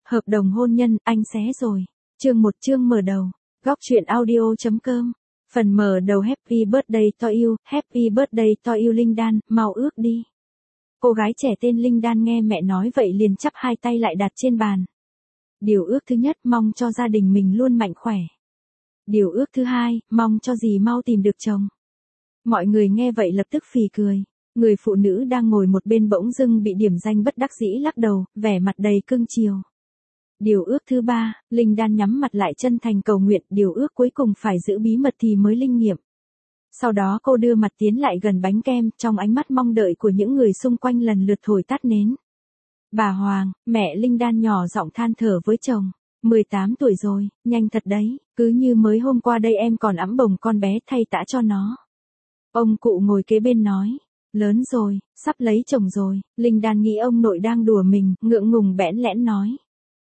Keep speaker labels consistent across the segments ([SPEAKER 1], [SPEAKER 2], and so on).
[SPEAKER 1] Hợp đồng hôn nhân, anh xé rồi. Chương 1 chương mở đầu. Góc truyện audio.com. Phần mở đầu Happy birthday to you, Happy birthday to you Linh Đan, mau ước đi. Cô gái trẻ tên Linh Đan nghe mẹ nói vậy liền chắp hai tay lại đặt trên bàn. Điều ước thứ nhất, mong cho gia đình mình luôn mạnh khỏe. Điều ước thứ hai, mong cho dì mau tìm được chồng. Mọi người nghe vậy lập tức phì cười. Người phụ nữ đang ngồi một bên bỗng dưng bị điểm danh bất đắc dĩ lắc đầu, vẻ mặt đầy cưng chiều. Điều ước thứ ba, Linh Đan nhắm mặt lại chân thành cầu nguyện, điều ước cuối cùng phải giữ bí mật thì mới linh nghiệm. Sau đó cô đưa mặt tiến lại gần bánh kem, trong ánh mắt mong đợi của những người xung quanh lần lượt thổi tắt nến. Bà Hoàng, mẹ Linh Đan nhỏ giọng than thở với chồng, 18 tuổi rồi, nhanh thật đấy, cứ như mới hôm qua đây em còn ẵm bồng con bé thay tã cho nó. Ông cụ ngồi kế bên nói, lớn rồi, sắp lấy chồng rồi. Linh Đan nghĩ ông nội đang đùa mình, ngượng ngùng bẽn lẽn nói.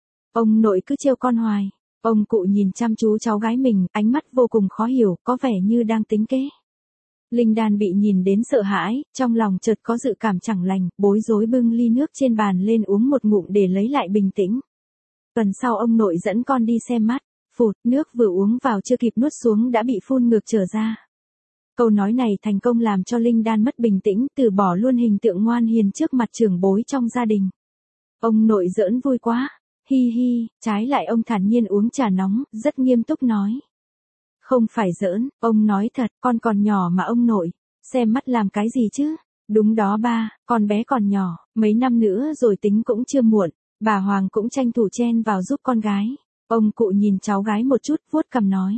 [SPEAKER 1] Ông nội cứ trêu con hoài. Ông cụ nhìn chăm chú cháu gái mình, ánh mắt vô cùng khó hiểu, có vẻ như đang tính kế. Linh Đan bị nhìn đến sợ hãi, trong lòng chợt có dự cảm chẳng lành, bối rối bưng ly nước trên bàn lên uống một ngụm để lấy lại bình tĩnh. Tuần sau ông nội dẫn con đi xem mắt, phụt, nước vừa uống vào chưa kịp nuốt xuống đã bị phun ngược trở ra. Câu nói này thành công làm cho Linh Đan mất bình tĩnh, từ bỏ luôn hình tượng ngoan hiền trước mặt trưởng bối trong gia đình. Ông nội giỡn vui quá, hi hi, trái lại ông thản nhiên uống trà nóng, rất nghiêm túc nói. Không phải giỡn, ông nói thật, con còn nhỏ mà ông nội, xem mắt làm cái gì chứ? Đúng đó ba, con bé còn nhỏ, mấy năm nữa rồi tính cũng chưa muộn. Bà Hoàng cũng tranh thủ chen vào giúp con gái. Ông cụ nhìn cháu gái một chút, vuốt cằm nói,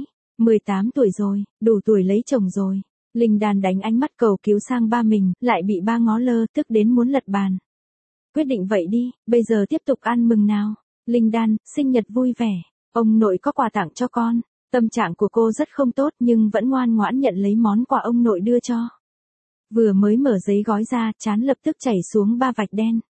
[SPEAKER 1] 18 tuổi rồi, đủ tuổi lấy chồng rồi. Linh Đan đánh ánh mắt cầu cứu sang ba mình, lại bị ba ngó lơ, tức đến muốn lật bàn. Quyết định vậy đi, bây giờ tiếp tục ăn mừng nào. Linh Đan, sinh nhật vui vẻ, ông nội có quà tặng cho con. Tâm trạng của cô rất không tốt nhưng vẫn ngoan ngoãn nhận lấy món quà ông nội đưa cho. Vừa mới mở giấy gói ra, trán lập tức chảy xuống 3 vạch đen.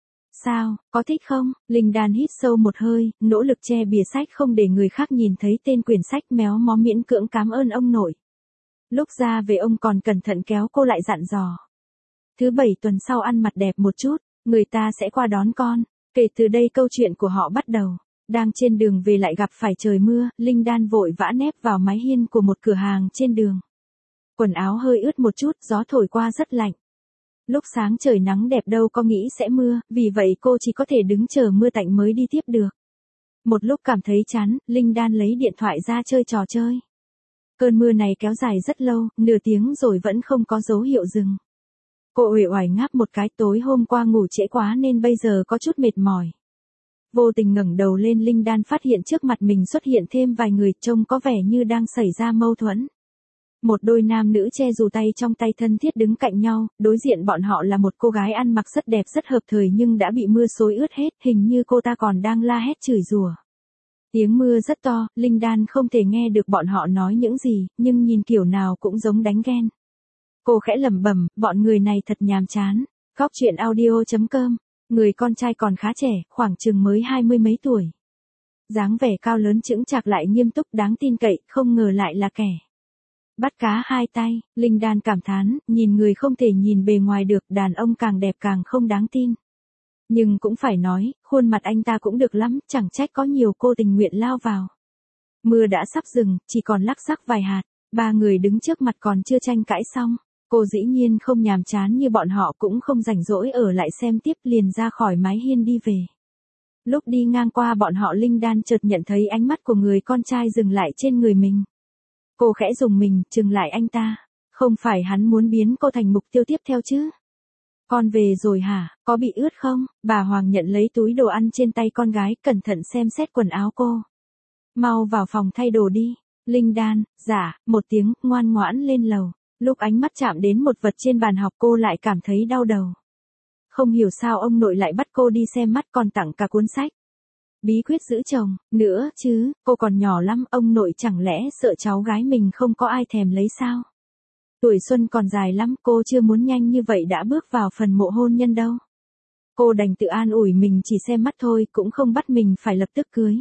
[SPEAKER 1] Sao, có thích không? Linh Đan hít sâu một hơi, nỗ lực che bìa sách không để người khác nhìn thấy tên quyển sách, méo mó miễn cưỡng cảm ơn ông nội. Lúc ra về ông còn cẩn thận kéo cô lại dặn dò. Thứ 7 tuần sau ăn mặc đẹp một chút, người ta sẽ qua đón con. Kể từ đây câu chuyện của họ bắt đầu. Đang trên đường về lại gặp phải trời mưa, Linh Đan vội vã nép vào mái hiên của một cửa hàng trên đường. Quần áo hơi ướt một chút, gió thổi qua rất lạnh. Lúc sáng trời nắng đẹp đâu có nghĩ sẽ mưa, vì vậy cô chỉ có thể đứng chờ mưa tạnh mới đi tiếp được. Một lúc cảm thấy chán, Linh Đan lấy điện thoại ra chơi trò chơi. Cơn mưa này kéo dài rất lâu, nửa tiếng rồi vẫn không có dấu hiệu dừng. Cô uể oải ngáp một cái, tối hôm qua ngủ trễ quá nên bây giờ có chút mệt mỏi. Vô tình ngẩng đầu lên, Linh Đan phát hiện trước mặt mình xuất hiện thêm vài người, trông có vẻ như đang xảy ra mâu thuẫn. Một đôi nam nữ che dù tay trong tay thân thiết đứng cạnh nhau, đối diện bọn họ là một cô gái ăn mặc rất đẹp rất hợp thời nhưng đã bị mưa xối ướt hết, hình như cô ta còn đang la hét chửi rủa. Tiếng mưa rất to, Linh Đan không thể nghe được bọn họ nói những gì, nhưng nhìn kiểu nào cũng giống đánh ghen. Cô khẽ lẩm bẩm, bọn người này thật nhàm chán. Góc truyện audio.com. Người con trai còn khá trẻ, khoảng chừng mới 20 mấy tuổi. Dáng vẻ cao lớn chững chạc lại nghiêm túc đáng tin cậy, không ngờ lại là kẻ bắt cá hai tay. Linh Đan cảm thán, nhìn người không thể nhìn bề ngoài được, đàn ông càng đẹp càng không đáng tin. Nhưng cũng phải nói, khuôn mặt anh ta cũng được lắm, chẳng trách có nhiều cô tình nguyện lao vào. Mưa đã sắp dừng, chỉ còn lắc xắc vài hạt, ba người đứng trước mặt còn chưa tranh cãi xong. Cô dĩ nhiên không nhàm chán như bọn họ, cũng không rảnh rỗi ở lại xem tiếp, liền ra khỏi mái hiên đi về. Lúc đi ngang qua bọn họ, Linh Đan chợt nhận thấy ánh mắt của người con trai dừng lại trên người mình. Cô khẽ rùng mình, chừng lại anh ta. Không phải hắn muốn biến cô thành mục tiêu tiếp theo chứ? Con về rồi hả, có bị ướt không? Bà Hoàng nhận lấy túi đồ ăn trên tay con gái, cẩn thận xem xét quần áo cô. Mau vào phòng thay đồ đi. Linh Đan, dạ, một tiếng, ngoan ngoãn lên lầu. Lúc ánh mắt chạm đến một vật trên bàn học cô lại cảm thấy đau đầu. Không hiểu sao ông nội lại bắt cô đi xem mắt còn tặng cả cuốn sách. Bí quyết giữ chồng, nữa chứ, cô còn nhỏ lắm, ông nội chẳng lẽ sợ cháu gái mình không có ai thèm lấy sao? Tuổi xuân còn dài lắm, cô chưa muốn nhanh như vậy đã bước vào phần mộ hôn nhân đâu. Cô đành tự an ủi mình chỉ xem mắt thôi, cũng không bắt mình phải lập tức cưới.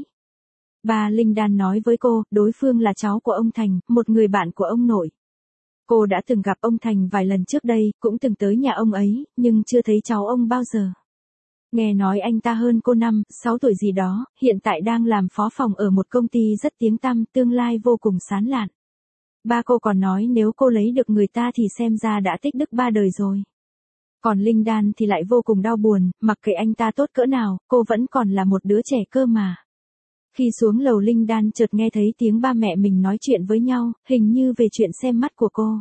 [SPEAKER 1] Bà Linh Đan nói với cô, đối phương là cháu của ông Thành, một người bạn của ông nội. Cô đã từng gặp ông Thành vài lần trước đây, cũng từng tới nhà ông ấy, nhưng chưa thấy cháu ông bao giờ. Nghe nói anh ta hơn cô 6 tuổi gì đó, hiện tại đang làm phó phòng ở một công ty rất tiếng tăm, tương lai vô cùng sáng lạn. Ba cô còn nói nếu cô lấy được người ta thì xem ra đã tích đức 3 đời rồi. Còn Linh Đan thì lại vô cùng đau buồn, mặc kệ anh ta tốt cỡ nào, cô vẫn còn là một đứa trẻ cơ mà. Khi xuống lầu Linh Đan chợt nghe thấy tiếng ba mẹ mình nói chuyện với nhau, hình như về chuyện xem mắt của cô.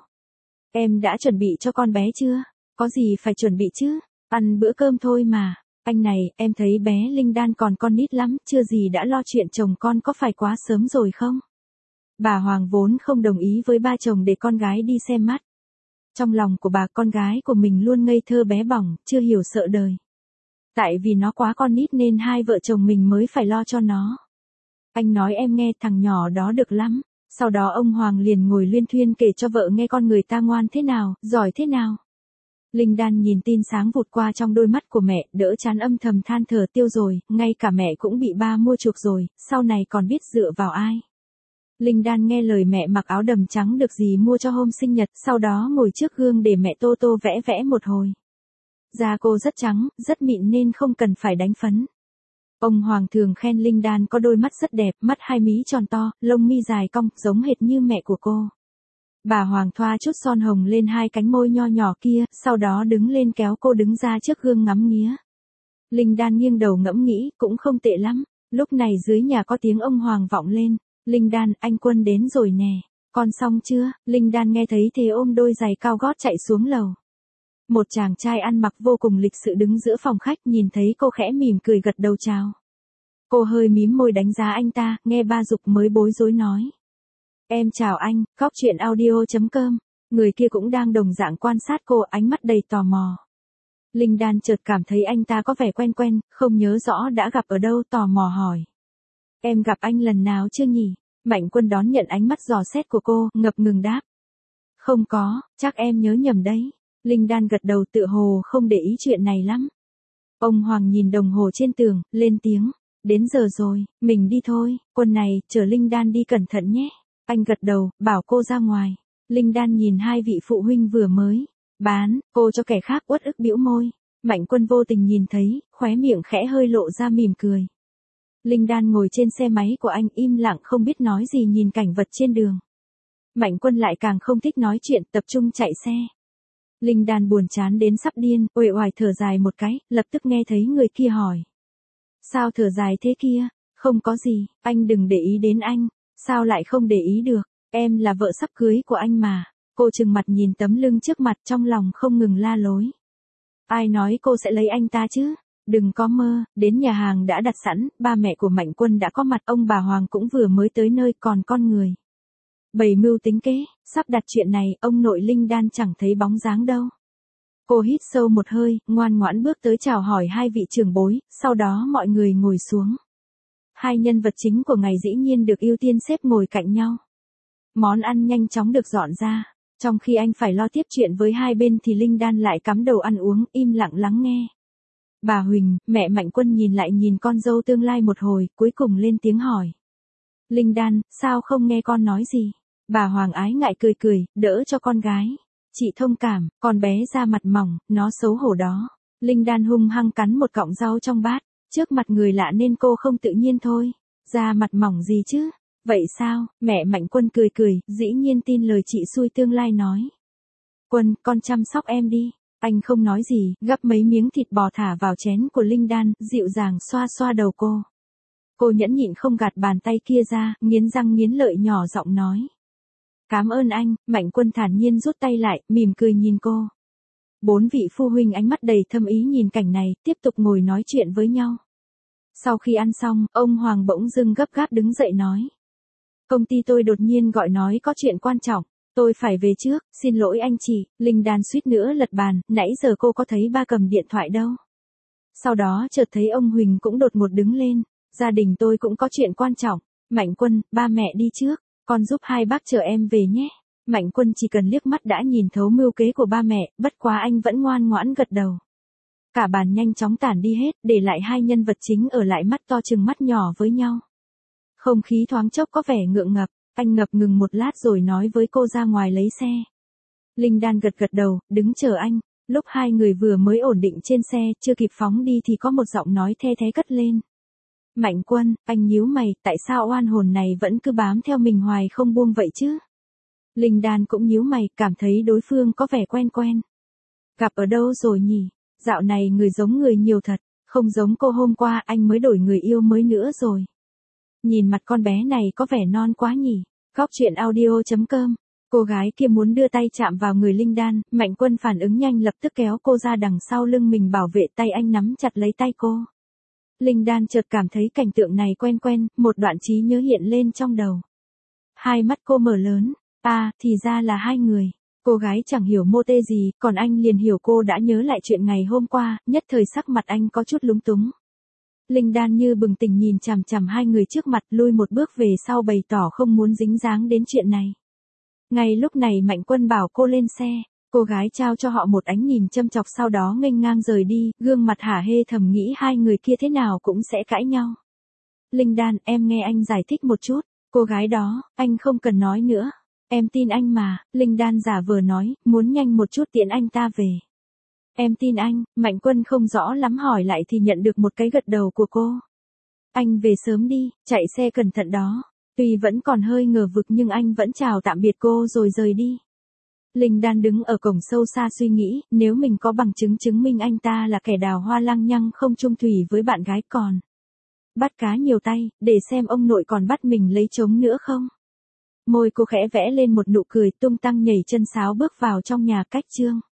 [SPEAKER 1] Em đã chuẩn bị cho con bé chưa? Có gì phải chuẩn bị chứ? Ăn bữa cơm thôi mà. Anh này, em thấy bé Linh Đan còn con nít lắm, chưa gì đã lo chuyện chồng con có phải quá sớm rồi không? Bà Hoàng vốn không đồng ý với ba chồng để con gái đi xem mắt. Trong lòng của bà, con gái của mình luôn ngây thơ bé bỏng, chưa hiểu sợ đời. Tại vì nó quá con nít nên hai vợ chồng mình mới phải lo cho nó. Anh nói em nghe, thằng nhỏ đó được lắm. Sau đó ông Hoàng liền ngồi luyên thuyên kể cho vợ nghe con người ta ngoan thế nào, giỏi thế nào. Linh Đan nhìn tin sáng vụt qua trong đôi mắt của mẹ, đỡ chán âm thầm than thở tiêu rồi, ngay cả mẹ cũng bị ba mua chuộc rồi, sau này còn biết dựa vào ai. Linh Đan nghe lời mẹ mặc áo đầm trắng được dì mua cho hôm sinh nhật, sau đó ngồi trước gương để mẹ tô tô vẽ vẽ một hồi. Da cô rất trắng, rất mịn nên không cần phải đánh phấn. Ông Hoàng thường khen Linh Đan có đôi mắt rất đẹp, mắt hai mí tròn to, lông mi dài cong, giống hệt như mẹ của cô. Bà Hoàng thoa chút son hồng lên hai cánh môi nho nhỏ kia, sau đó đứng lên kéo cô đứng ra trước gương ngắm nghía. Linh Đan nghiêng đầu ngẫm nghĩ, cũng không tệ lắm. Lúc này dưới nhà có tiếng ông Hoàng vọng lên. Linh Đan, anh Quân đến rồi nè. Con xong chưa? Linh Đan nghe thấy thế ôm đôi giày cao gót chạy xuống lầu. Một chàng trai ăn mặc vô cùng lịch sự đứng giữa phòng khách, nhìn thấy cô khẽ mỉm cười gật đầu chào. Cô hơi mím môi đánh giá anh ta, nghe ba giục mới bối rối nói. Em chào anh, góc chuyện audio.com. Người kia cũng đang đồng dạng quan sát cô, ánh mắt đầy tò mò. Linh Đan chợt cảm thấy anh ta có vẻ quen quen, không nhớ rõ đã gặp ở đâu, tò mò hỏi. Em gặp anh lần nào chưa nhỉ? Mạnh Quân đón nhận ánh mắt dò xét của cô, ngập ngừng đáp. Không có, chắc em nhớ nhầm đấy. Linh Đan gật đầu tựa hồ không để ý chuyện này lắm. Ông Hoàng nhìn đồng hồ trên tường, lên tiếng. Đến giờ rồi, mình đi thôi. Quân này, chở Linh Đan đi cẩn thận nhé. Anh gật đầu, bảo cô ra ngoài. Linh Đan nhìn hai vị phụ huynh vừa mới bán cô cho kẻ khác, uất ức bĩu môi. Mạnh Quân vô tình nhìn thấy, khóe miệng khẽ hơi lộ ra mỉm cười. Linh Đan ngồi trên xe máy của anh im lặng không biết nói gì nhìn cảnh vật trên đường. Mạnh Quân lại càng không thích nói chuyện, tập trung chạy xe. Linh Đan buồn chán đến sắp điên, uể oải thở dài một cái, lập tức nghe thấy người kia hỏi. Sao thở dài thế kia? Không có gì, anh đừng để ý đến anh. Sao lại không để ý được? Em là vợ sắp cưới của anh mà. Cô trừng mặt nhìn tấm lưng trước mặt, trong lòng không ngừng la lối. Ai nói cô sẽ lấy anh ta chứ? Đừng có mơ. Đến nhà hàng đã đặt sẵn, ba mẹ của Mạnh Quân đã có mặt, ông bà Hoàng cũng vừa mới tới nơi, còn con người. Bày mưu tính kế, sắp đặt chuyện này, ông nội Linh Đan chẳng thấy bóng dáng đâu. Cô hít sâu một hơi, ngoan ngoãn bước tới chào hỏi hai vị trưởng bối, sau đó mọi người ngồi xuống. Hai nhân vật chính của ngày dĩ nhiên được ưu tiên xếp ngồi cạnh nhau. Món ăn nhanh chóng được dọn ra. Trong khi anh phải lo tiếp chuyện với hai bên thì Linh Đan lại cắm đầu ăn uống, im lặng lắng nghe. Bà Huỳnh, mẹ Mạnh Quân nhìn lại nhìn con dâu tương lai một hồi, cuối cùng lên tiếng hỏi. Linh Đan, sao không nghe con nói gì? Bà Hoàng ái ngại cười cười, đỡ cho con gái. Chị thông cảm, con bé da mặt mỏng, nó xấu hổ đó. Linh Đan hung hăng cắn một cọng rau trong bát. Trước mặt người lạ nên cô không tự nhiên thôi. Da mặt mỏng gì chứ? Vậy sao? Mẹ Mạnh Quân cười cười, dĩ nhiên tin lời chị xui tương lai nói. Quân, con chăm sóc em đi. Anh không nói gì, gắp mấy miếng thịt bò thả vào chén của Linh Đan, dịu dàng xoa xoa đầu cô. Cô nhẫn nhịn không gạt bàn tay kia ra, nghiến răng nghiến lợi nhỏ giọng nói. Cảm ơn anh. Mạnh Quân thản nhiên rút tay lại, mỉm cười nhìn cô. Bốn vị phu huynh ánh mắt đầy thâm ý nhìn cảnh này, tiếp tục ngồi nói chuyện với nhau. Sau khi ăn xong, ông Hoàng bỗng dưng gấp gáp đứng dậy nói. Công ty tôi đột nhiên gọi nói có chuyện quan trọng. Tôi phải về trước, xin lỗi anh chị. Linh Đan suýt nữa lật bàn, nãy giờ cô có thấy ba cầm điện thoại đâu. Sau đó chợt thấy ông Huỳnh cũng đột ngột đứng lên. Gia đình tôi cũng có chuyện quan trọng. Mạnh Quân, ba mẹ đi trước. Con giúp hai bác chờ em về nhé. Mạnh Quân chỉ cần liếc mắt đã nhìn thấu mưu kế của ba mẹ, bất quá anh vẫn ngoan ngoãn gật đầu. Cả bàn nhanh chóng tản đi hết, để lại hai nhân vật chính ở lại mắt to chừng mắt nhỏ với nhau. Không khí thoáng chốc có vẻ ngượng ngập, anh ngập ngừng một lát rồi nói với cô ra ngoài lấy xe. Linh Đan gật gật đầu, đứng chờ anh. Lúc hai người vừa mới ổn định trên xe, chưa kịp phóng đi thì có một giọng nói the thé cất lên. Mạnh Quân, anh nhíu mày, tại sao oan hồn này vẫn cứ bám theo mình hoài không buông vậy chứ? Linh Đan cũng nhíu mày, cảm thấy đối phương có vẻ quen quen. Gặp ở đâu rồi nhỉ? Dạo này người giống người nhiều thật, không giống cô hôm qua anh mới đổi người yêu mới nữa rồi. Nhìn mặt con bé này có vẻ non quá nhỉ? Góc chuyện audio.com. Cô gái kia muốn đưa tay chạm vào người Linh Đan, Mạnh Quân phản ứng nhanh lập tức kéo cô ra đằng sau lưng mình bảo vệ tay anh nắm chặt lấy tay cô. Linh Đan chợt cảm thấy cảnh tượng này quen quen, một đoạn trí nhớ hiện lên trong đầu. Hai mắt cô mở lớn, thì ra là hai người. Cô gái chẳng hiểu mô tê gì, còn anh liền hiểu cô đã nhớ lại chuyện ngày hôm qua, nhất thời sắc mặt anh có chút lúng túng. Linh Đan như bừng tỉnh nhìn chằm chằm hai người trước mặt, lui một bước về sau bày tỏ không muốn dính dáng đến chuyện này. Ngay lúc này Mạnh Quân bảo cô lên xe, cô gái trao cho họ một ánh nhìn châm chọc sau đó nghênh ngang rời đi, gương mặt hả hê thầm nghĩ hai người kia thế nào cũng sẽ cãi nhau. Linh Đan, em nghe anh giải thích một chút. Cô gái đó, anh không cần nói nữa. Em tin anh mà, Linh Đan giả vờ nói, muốn nhanh một chút tiễn anh ta về. Em tin anh, Mạnh Quân không rõ lắm hỏi lại thì nhận được một cái gật đầu của cô. Anh về sớm đi, chạy xe cẩn thận đó. Tuy vẫn còn hơi ngờ vực nhưng anh vẫn chào tạm biệt cô rồi rời đi. Linh Đan đứng ở cổng sâu xa suy nghĩ, nếu mình có bằng chứng chứng minh anh ta là kẻ đào hoa lăng nhăng không chung thủy với bạn gái còn. Bắt cá nhiều tay, để xem ông nội còn bắt mình lấy trống nữa không. Môi cô khẽ vẽ lên một nụ cười tung tăng nhảy chân sáo bước vào trong nhà cách Trương.